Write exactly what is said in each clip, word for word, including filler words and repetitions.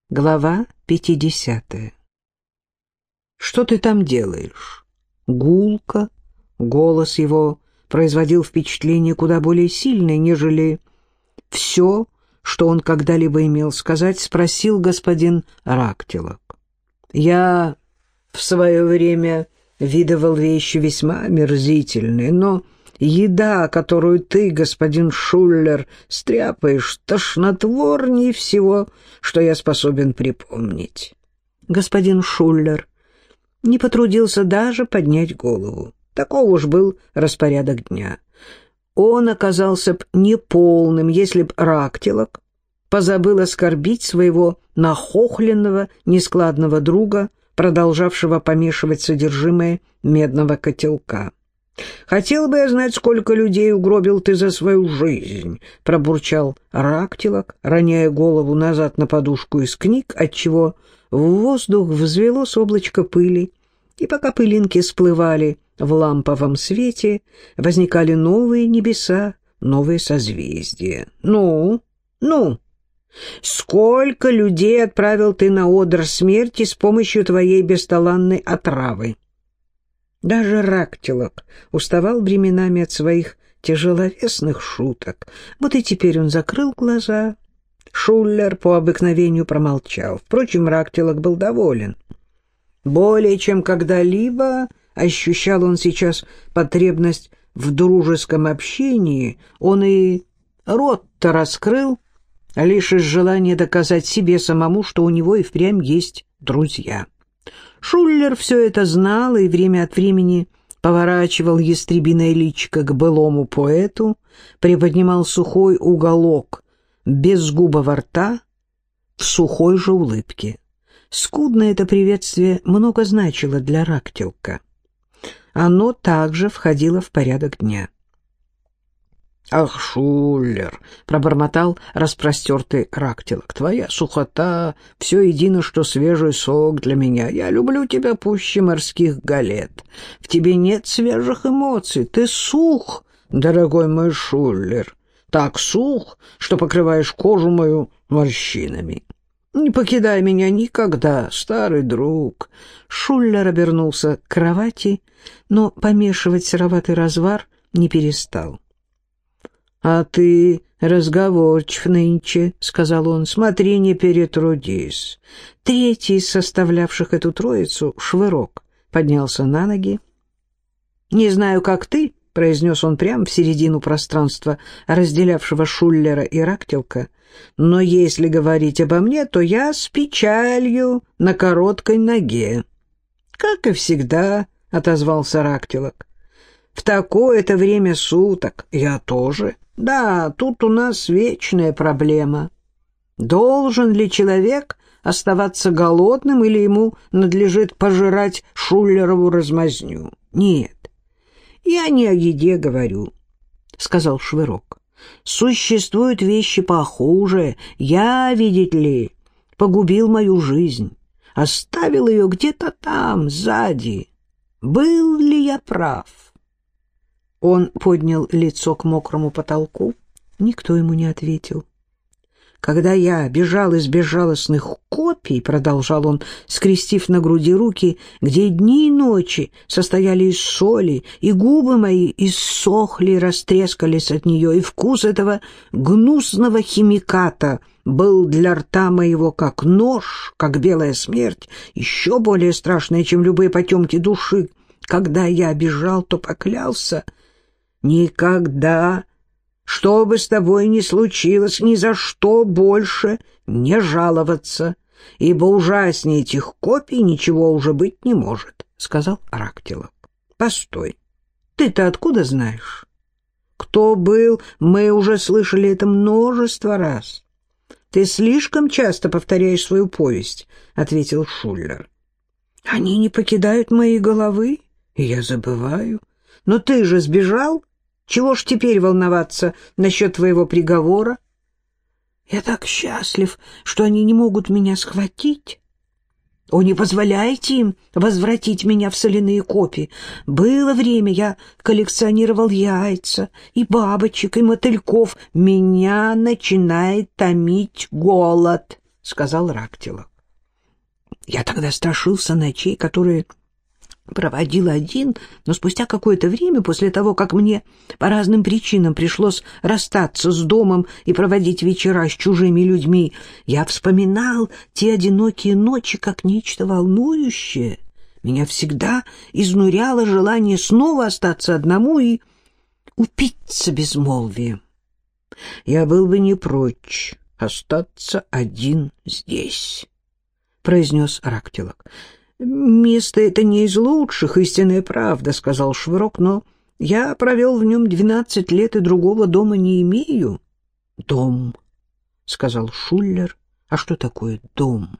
Глава пятидесятая. «Что ты там делаешь?» Гулко. Голос его производил впечатление куда более сильное, нежели все, что он когда-либо имел сказать, спросил господин Рактилок. «Я в свое время видывал вещи весьма омерзительные, но еда, которую ты, господин Шуллер, стряпаешь, тошнотворнее всего, что я способен припомнить». Господин Шуллер не потрудился даже поднять голову. Таков уж был распорядок дня. Он оказался б неполным, если б Рактилок позабыл оскорбить своего нахохленного, нескладного друга, продолжавшего помешивать содержимое медного котелка. «Хотел бы я знать, сколько людей угробил ты за свою жизнь», — пробурчал Рактилок, роняя голову назад на подушку из книг, отчего в воздух взвелось облачко пыли, и пока пылинки всплывали в ламповом свете, возникали новые небеса, новые созвездия. «Ну, ну, сколько людей отправил ты на одр смерти с помощью твоей бесталанной отравы?» Даже Рактилок уставал временами от своих тяжеловесных шуток. Вот и теперь он закрыл глаза. Шуллер по обыкновению промолчал. Впрочем, Рактилок был доволен. Более чем когда-либо ощущал он сейчас потребность в дружеском общении. Он и рот-то раскрыл, лишь из желания доказать себе самому, что у него и впрямь есть друзья. Шуллер все это знал и время от времени поворачивал ястребиное личико к былому поэту, приподнимал сухой уголок безгубого рта в сухой же улыбке. Скудное это приветствие много значило для Рактилка. Оно также входило в порядок дня. «Ах, Шуллер!» — пробормотал распростертый Рактилок. «Твоя сухота — все едино, что свежий сок для меня. Я люблю тебя пуще морских галет. В тебе нет свежих эмоций. Ты сух, дорогой мой Шуллер. Так сух, что покрываешь кожу мою морщинами. Не покидай меня никогда, старый друг». Шуллер обернулся к кровати, но помешивать сероватый развар не перестал. «А ты разговорчив нынче», — сказал он, — «смотри, не перетрудись». Третий из составлявших эту троицу, Швырок, поднялся на ноги. «Не знаю, как ты», — произнес он прямо в середину пространства, разделявшего Шуллера и Рактилка, «но если говорить обо мне, то я с печалью на короткой ноге». «Как и всегда», — отозвался Рактилок. «В такое-то время суток я тоже. Да, тут у нас вечная проблема. Должен ли человек оставаться голодным или ему надлежит пожирать Шуллерову размазню? Нет, я не о еде говорю», — сказал Швырок. «Существуют вещи похуже. Я, видите ли, погубил мою жизнь, оставил ее где-то там, сзади. Был ли я прав?» Он поднял лицо к мокрому потолку. Никто ему не ответил. «Когда я бежал из безжалостных копий, — продолжал он, скрестив на груди руки, — где дни и ночи состояли из соли, и губы мои иссохли и растрескались от нее, и вкус этого гнусного химиката был для рта моего как нож, как белая смерть, еще более страшная, чем любые потемки души. Когда я бежал, то поклялся никогда, что бы с тобой ни случилось, ни за что больше не жаловаться, ибо ужаснее этих копий ничего уже быть не может», — сказал Рактилок. «Постой, ты-то откуда знаешь?» «Кто был, мы уже слышали это множество раз». «Ты слишком часто повторяешь свою повесть», — ответил Шуллер. «Они не покидают моей головы, и я забываю. Но ты же сбежал. Чего ж теперь волноваться насчет твоего приговора? Я так счастлив, что они не могут меня схватить. О, не позволяйте им возвратить меня в соляные копи. Было время, я коллекционировал яйца, и бабочек, и мотыльков. Меня начинает томить голод. — сказал Рактилов. Я тогда страшился ночей, которые проводил один, но спустя какое-то время, после того, как мне по разным причинам пришлось расстаться с домом и проводить вечера с чужими людьми, я вспоминал те одинокие ночи как нечто волнующее. Меня всегда изнуряло желание снова остаться одному и упиться безмолвием. Я был бы не прочь остаться один здесь, — произнес Рактилов. «Место это не из лучших, истинная правда», — сказал Швырок, «но я провел в нем двенадцать лет и другого дома не имею». «Дом», — сказал Шуллер. «А что такое дом?»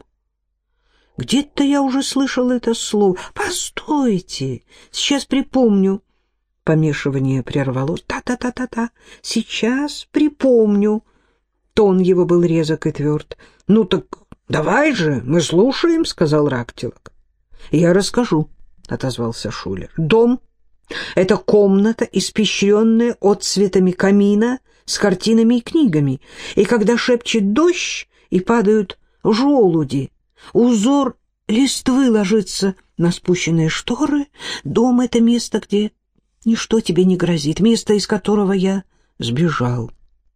«Где-то я уже слышал это слово. Постойте, сейчас припомню». Помешивание прервалось. «Та-та-та-та-та, сейчас припомню». Тон его был резок и тверд. «Ну так давай же, мы слушаем», — сказал Рактилов. «Я расскажу», — отозвался Шулер. «Дом — это комната, испещренная отцветами камина с картинами и книгами, и когда шепчет дождь и падают желуди, узор листвы ложится на спущенные шторы, дом — это место, где ничто тебе не грозит, место, из которого я сбежал.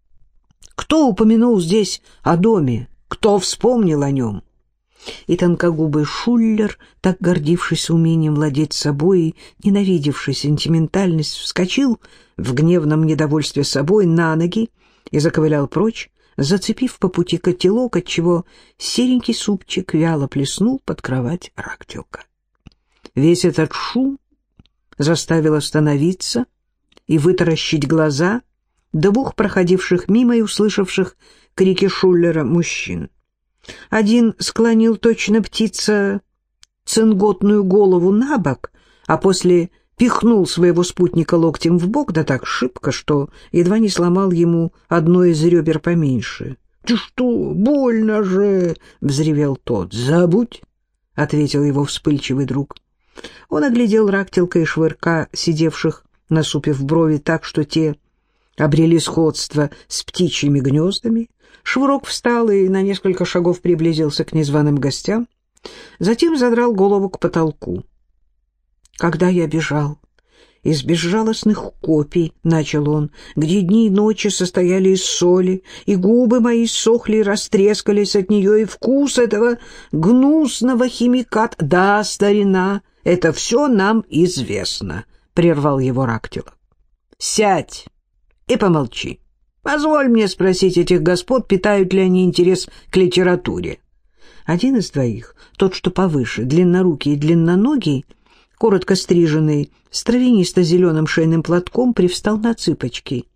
Кто упомянул здесь о доме? Кто вспомнил о нем?» И тонкогубый Шуллер, так гордившийся умением владеть собой и ненавидевший сентиментальность, вскочил в гневном недовольстве собой на ноги и заковылял прочь, зацепив по пути котелок, отчего серенький супчик вяло плеснул под кровать Рактилка. Весь этот шум заставил остановиться и вытаращить глаза двух проходивших мимо и услышавших крики Шуллера мужчин. Один склонил точно птица цинготную голову на бок, а после пихнул своего спутника локтем в бок, да так шибко, что едва не сломал ему одно из ребер поменьше. «Ты что, больно же!» — взревел тот. «Забудь!» — ответил его вспыльчивый друг. Он оглядел Рактилка и Швырка, сидевших, насупив брови так, что те обрели сходство с птичьими гнездами. Швырок встал и на несколько шагов приблизился к незваным гостям, затем задрал голову к потолку. «Когда я бежал из безжалостных копий, — начал он, — где дни и ночи состояли из соли, и губы мои сохли и растрескались от нее, и вкус этого гнусного химиката... Да, старина, это все нам известно, — прервал его Рактилов. Сядь и помолчи. Позволь мне спросить этих господ, питают ли они интерес к литературе». Один из двоих, тот, что повыше, длиннорукий и длинноногий, коротко стриженный, с травянисто-зеленым шейным платком, привстал на цыпочки.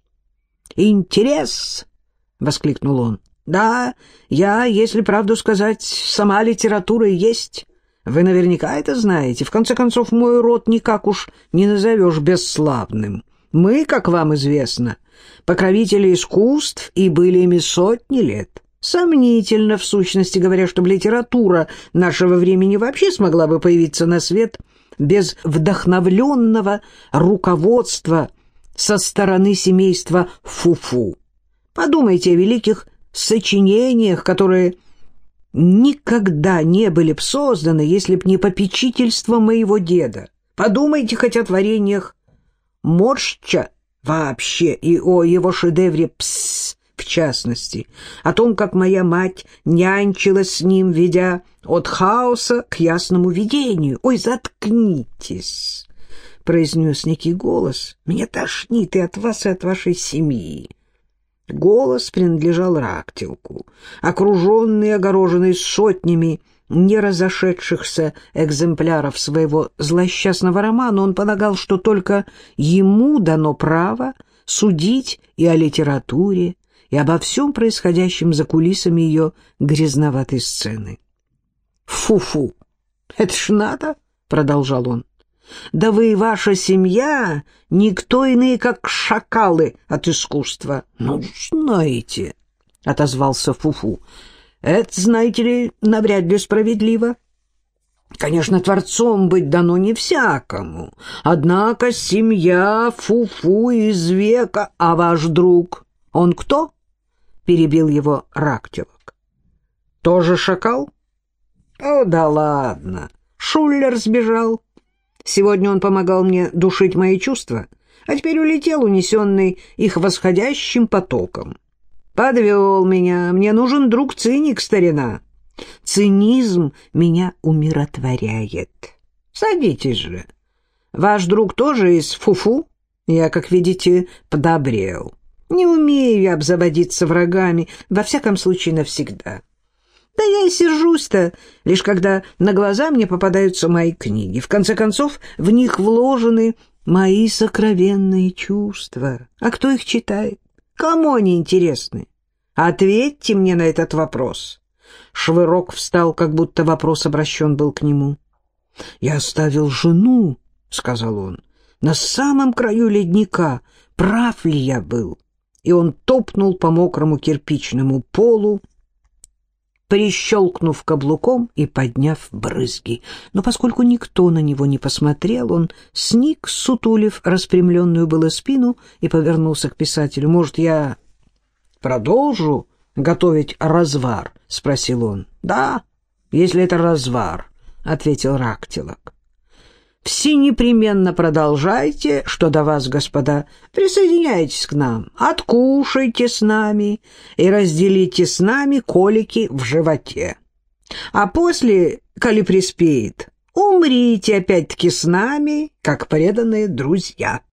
«Интерес!» — воскликнул он. «Да, я, если правду сказать, сама литература и есть. Вы наверняка это знаете. В конце концов, мой род никак уж не назовешь бесславным. Мы, как вам известно, покровители искусств и были ими сотни лет. Сомнительно, в сущности говоря, чтобы литература нашего времени вообще смогла бы появиться на свет без вдохновленного руководства со стороны семейства Фу-Фу. Подумайте о великих сочинениях, которые никогда не были б созданы, если б не попечительство моего деда. Подумайте хоть о творениях Морща вообще и о его шедевре «Псс» в частности, о том, как моя мать нянчилась с ним, ведя от хаоса к ясному видению. «Ой, заткнитесь!» — произнес некий голос. «Меня тошнит и от вас, и от вашей семьи». Голос принадлежал Рактилку. Окруженный, огороженный сотнями не разошедшихся экземпляров своего злосчастного романа, он полагал, что только ему дано право судить и о литературе, и обо всем происходящем за кулисами ее грязноватой сцены. «Фу-фу! Это ж надо!» — продолжал он. «Да вы и ваша семья никто иные, как шакалы от искусства». «Ну, знаете», — отозвался Фу-фу, — «это, знаете ли, навряд ли справедливо. Конечно, творцом быть дано не всякому, однако семья Фу-фу из века, а ваш друг, он кто?» — перебил его Рактилов. Тоже шакал? О, да ладно. Шуллер сбежал. Сегодня он помогал мне душить мои чувства, а теперь улетел, унесенный их восходящим потоком. Подвел меня. Мне нужен друг-циник, старина. Цинизм меня умиротворяет. Садитесь же. Ваш друг тоже из фуфу? Я, как видите, подобрел. Не умею я обзаводиться врагами, во всяком случае навсегда. Да я и сержусь-то, лишь когда на глаза мне попадаются мои книги. В конце концов, в них вложены мои сокровенные чувства. А кто их читает? Кому они интересны? Ответьте мне на этот вопрос. Швырок встал, как будто вопрос обращен был к нему. «Я оставил жену», — сказал он, — «на самом краю ледника. Прав ли я был?» И он топнул по мокрому кирпичному полу, прищелкнув каблуком и подняв брызги. Но поскольку никто на него не посмотрел, он сник, сутулив распрямленную было спину, и повернулся к писателю. «Может, я продолжу готовить развар?» — спросил он. «Да, если это развар», — ответил Рактилок. «Все непременно продолжайте, что до вас, господа. Присоединяйтесь к нам, откушайте с нами и разделите с нами колики в животе. А после, коли приспеет, умрите опять-таки с нами, как преданные друзья».